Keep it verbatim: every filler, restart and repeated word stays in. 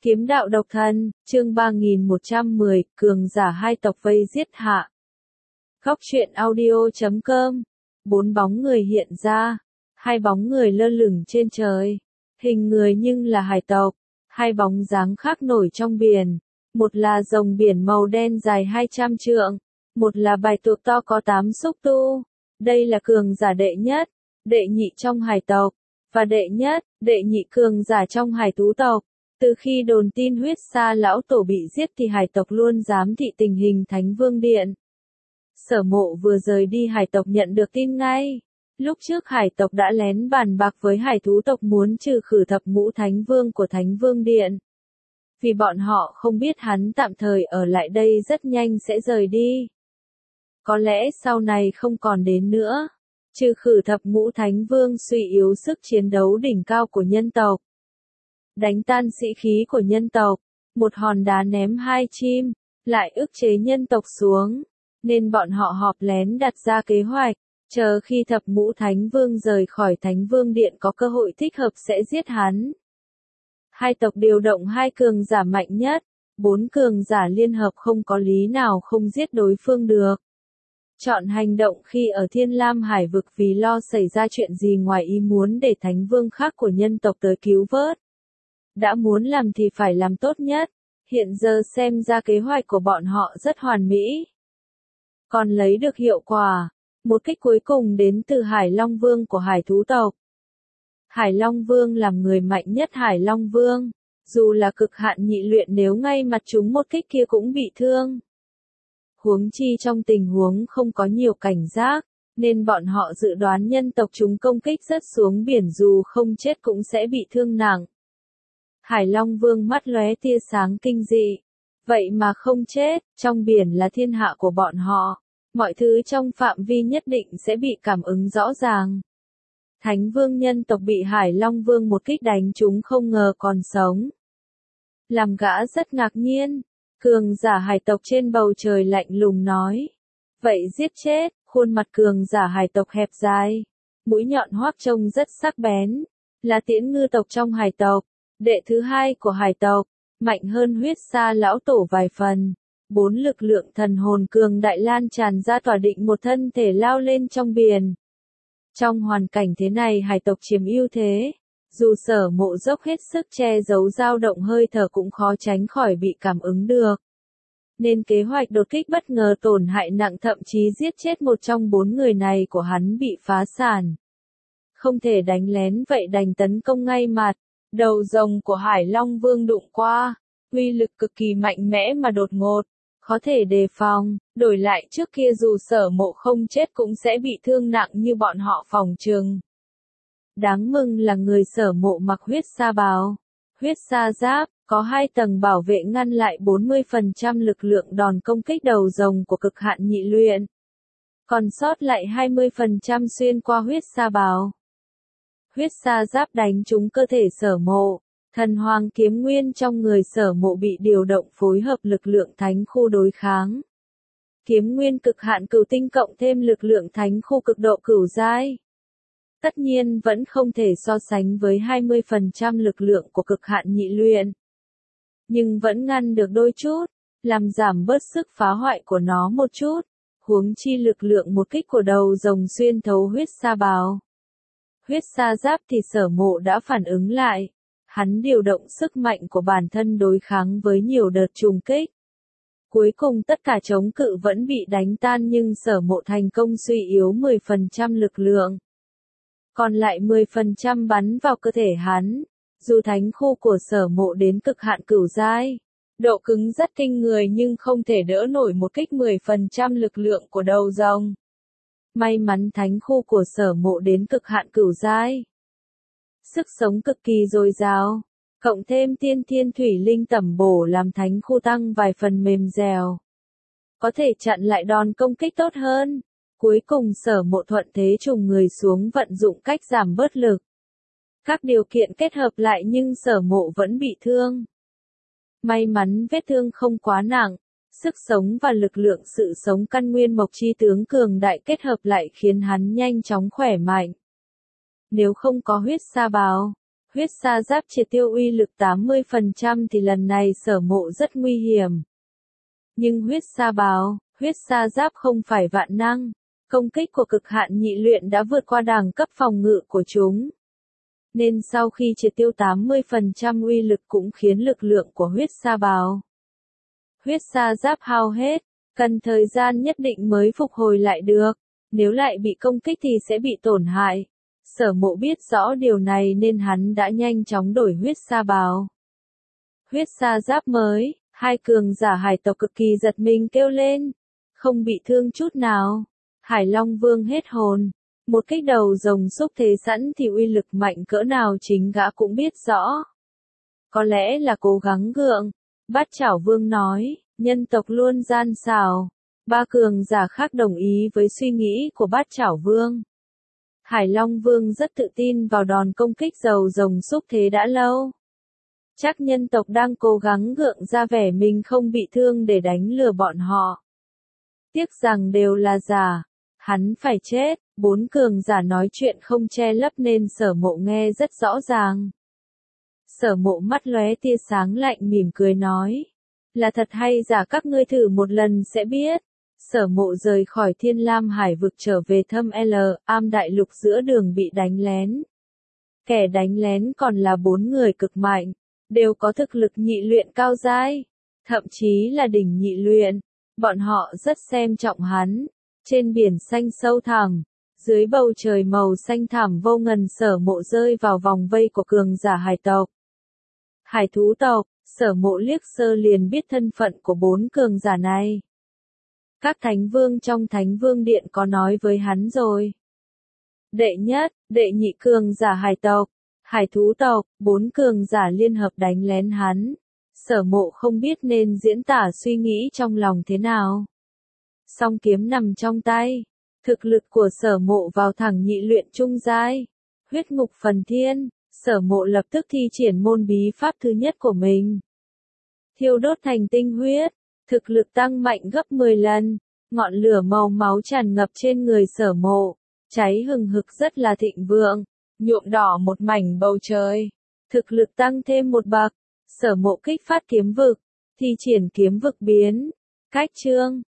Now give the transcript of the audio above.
Kiếm đạo độc thân, chương ba nghìn một trăm mười, cường giả hai tộc vây giết hạ. Góc truyện audio chấm com. Bốn bóng người hiện ra, hai bóng người lơ lửng trên trời, hình người nhưng là hải tộc, hai bóng dáng khác nổi trong biển, một là rồng biển màu đen dài hai trăm trượng, một là bạch tuộc to có tám xúc tu. Đây là cường giả đệ nhất, đệ nhị trong hải tộc, và đệ nhất, đệ nhị cường giả trong hải thú tộc. Từ khi đồn tin huyết sa lão tổ bị giết thì hải tộc luôn giám thị tình hình Thánh Vương Điện. Sở Mộ vừa rời đi hải tộc nhận được tin ngay. Lúc trước hải tộc đã lén bàn bạc với hải thú tộc muốn trừ khử thập ngũ Thánh Vương của Thánh Vương Điện. Vì bọn họ không biết hắn tạm thời ở lại đây rất nhanh sẽ rời đi. Có lẽ sau này không còn đến nữa. Trừ khử thập ngũ Thánh Vương suy yếu sức chiến đấu đỉnh cao của nhân tộc. Đánh tan sĩ khí của nhân tộc, một hòn đá ném hai chim, lại ức chế nhân tộc xuống, nên bọn họ họp lén đặt ra kế hoạch, chờ khi thập ngũ Thánh Vương rời khỏi Thánh Vương Điện có cơ hội thích hợp sẽ giết hắn. Hai tộc điều động hai cường giả mạnh nhất, bốn cường giả liên hợp không có lý nào không giết đối phương được. Chọn hành động khi ở Thiên Lam Hải vực vì lo xảy ra chuyện gì ngoài ý muốn để Thánh Vương khác của nhân tộc tới cứu vớt. Đã muốn làm thì phải làm tốt nhất, hiện giờ xem ra kế hoạch của bọn họ rất hoàn mỹ. Còn lấy được hiệu quả, một kích cuối cùng đến từ Hải Long Vương của hải thú tộc. Hải Long Vương làm người mạnh nhất Hải Long Vương, dù là cực hạn nhị luyện nếu ngay mặt chúng một kích kia cũng bị thương. Huống chi trong tình huống không có nhiều cảnh giác, nên bọn họ dự đoán nhân tộc chúng công kích rất xuống biển dù không chết cũng sẽ bị thương nặng. Hải Long Vương mắt lóe tia sáng kinh dị. Vậy mà không chết, trong biển là thiên hạ của bọn họ. Mọi thứ trong phạm vi nhất định sẽ bị cảm ứng rõ ràng. Thánh Vương nhân tộc bị Hải Long Vương một kích đánh chúng không ngờ còn sống. Làm gã rất ngạc nhiên. Cường giả hải tộc trên bầu trời lạnh lùng nói. Vậy giết chết, khuôn mặt cường giả hải tộc hẹp dài. Mũi nhọn hoác trông rất sắc bén. Là Tiễn Ngư tộc trong hải tộc. Đệ thứ hai của hải tộc, mạnh hơn huyết sa lão tổ vài phần. Bốn lực lượng thần hồn cường đại lan tràn ra tỏa định một thân thể lao lên trong biển. Trong hoàn cảnh thế này hải tộc chiếm ưu thế. Dù Sở Mộ dốc hết sức che giấu dao động hơi thở cũng khó tránh khỏi bị cảm ứng được. Nên kế hoạch đột kích bất ngờ tổn hại nặng thậm chí giết chết một trong bốn người này của hắn bị phá sản. Không thể đánh lén vậy đành tấn công ngay mặt. Đầu rồng của Hải Long Vương đụng qua, uy lực cực kỳ mạnh mẽ mà đột ngột, khó thể đề phòng, đổi lại trước kia dù Sở Mộ không chết cũng sẽ bị thương nặng như bọn họ phòng trừng. Đáng mừng là người Sở Mộ mặc huyết sa bào, huyết sa giáp, có hai tầng bảo vệ ngăn lại bốn mươi phần trăm lực lượng đòn công kích đầu rồng của cực hạn nhị luyện. Còn sót lại hai mươi phần trăm xuyên qua huyết sa bào. Huyết sa giáp đánh trúng cơ thể Sở Mộ, thần hoàng kiếm nguyên trong người Sở Mộ bị điều động phối hợp lực lượng thánh khu đối kháng. Kiếm nguyên cực hạn cửu tinh cộng thêm lực lượng thánh khu cực độ cửu giai. Tất nhiên vẫn không thể so sánh với hai mươi phần trăm lực lượng của cực hạn nhị luyện. Nhưng vẫn ngăn được đôi chút, làm giảm bớt sức phá hoại của nó một chút, huống chi lực lượng một kích của đầu rồng xuyên thấu huyết sa bào. Huyết sa giáp thì Sở Mộ đã phản ứng lại. Hắn điều động sức mạnh của bản thân đối kháng với nhiều đợt trùng kích. Cuối cùng tất cả chống cự vẫn bị đánh tan nhưng Sở Mộ thành công suy yếu mười phần trăm lực lượng. Còn lại mười phần trăm bắn vào cơ thể hắn. Dù thánh khu của Sở Mộ đến cực hạn cửu giai, độ cứng rất kinh người nhưng không thể đỡ nổi một kích mười phần trăm lực lượng của đầu rồng. May mắn thánh khu của Sở Mộ đến cực hạn cửu giai. Sức sống cực kỳ dồi dào, cộng thêm tiên thiên thủy linh tẩm bổ làm thánh khu tăng vài phần mềm dẻo. Có thể chặn lại đòn công kích tốt hơn. Cuối cùng Sở Mộ thuận thế trùng người xuống vận dụng cách giảm bớt lực. Các điều kiện kết hợp lại nhưng Sở Mộ vẫn bị thương. May mắn vết thương không quá nặng. Sức sống và lực lượng sự sống căn nguyên mộc chi tướng cường đại kết hợp lại khiến hắn nhanh chóng khỏe mạnh. Nếu không có huyết sa bào, Huyết sa giáp triệt tiêu uy lực tám mươi phần trăm thì lần này Sở Mộ rất nguy hiểm. Nhưng huyết sa bào, huyết sa giáp không phải vạn năng, công kích của cực hạn nhị luyện đã vượt qua đẳng cấp phòng ngự của chúng. Nên sau khi triệt tiêu tám mươi phần trăm uy lực cũng khiến lực lượng của huyết sa bào, huyết sa giáp hao hết, cần thời gian nhất định mới phục hồi lại được, nếu lại bị công kích thì sẽ bị tổn hại. Sở Mộ biết rõ điều này nên hắn đã nhanh chóng đổi huyết sa bào. Huyết sa giáp mới, hai cường giả hải tộc cực kỳ giật mình kêu lên, không bị thương chút nào. Hải Long Vương hết hồn, một kích đầu rồng xúc thế sẵn thì uy lực mạnh cỡ nào chính gã cũng biết rõ. Có lẽ là cố gắng gượng, Bát Chảo Vương nói, nhân tộc luôn gian xảo. Ba cường giả khác đồng ý với suy nghĩ của Bát Chảo Vương. Hải Long Vương rất tự tin vào đòn công kích dầu rồng xúc thế đã lâu. Chắc nhân tộc đang cố gắng gượng ra vẻ mình không bị thương để đánh lừa bọn họ. Tiếc rằng đều là giả, hắn phải chết. Bốn cường giả nói chuyện không che lấp nên Sở Mộ nghe rất rõ ràng. Sở Mộ mắt lóe tia sáng lạnh mỉm cười nói, là thật hay giả các ngươi thử một lần sẽ biết. Sở Mộ rời khỏi Thiên Lam Hải vực trở về Thâm L, Am Đại Lục giữa đường bị đánh lén. Kẻ đánh lén còn là bốn người cực mạnh, đều có thực lực nhị luyện cao giai, thậm chí là đỉnh nhị luyện. Bọn họ rất xem trọng hắn. Trên biển xanh sâu thẳm, dưới bầu trời màu xanh thẳm vô ngần, Sở Mộ rơi vào vòng vây của cường giả hải tộc. Hải thú tộc, Sở Mộ liếc sơ liền biết thân phận của bốn cường giả này. Các thánh vương trong Thánh Vương Điện có nói với hắn rồi. Đệ nhất, đệ nhị cường giả hải tộc, hải thú tộc, bốn cường giả liên hợp đánh lén hắn. Sở Mộ không biết nên diễn tả suy nghĩ trong lòng thế nào. Song kiếm nằm trong tay, thực lực của Sở Mộ vào thẳng nhị luyện trung giai, huyết ngục phần thiên. Sở Mộ lập tức thi triển môn bí pháp thứ nhất của mình. Thiêu đốt thành tinh huyết, thực lực tăng mạnh gấp mười lần, ngọn lửa màu máu tràn ngập trên người Sở Mộ, cháy hừng hực rất là thịnh vượng, nhuộm đỏ một mảnh bầu trời. Thực lực tăng thêm một bậc, Sở Mộ kích phát kiếm vực, thi triển kiếm vực biến, cách chương.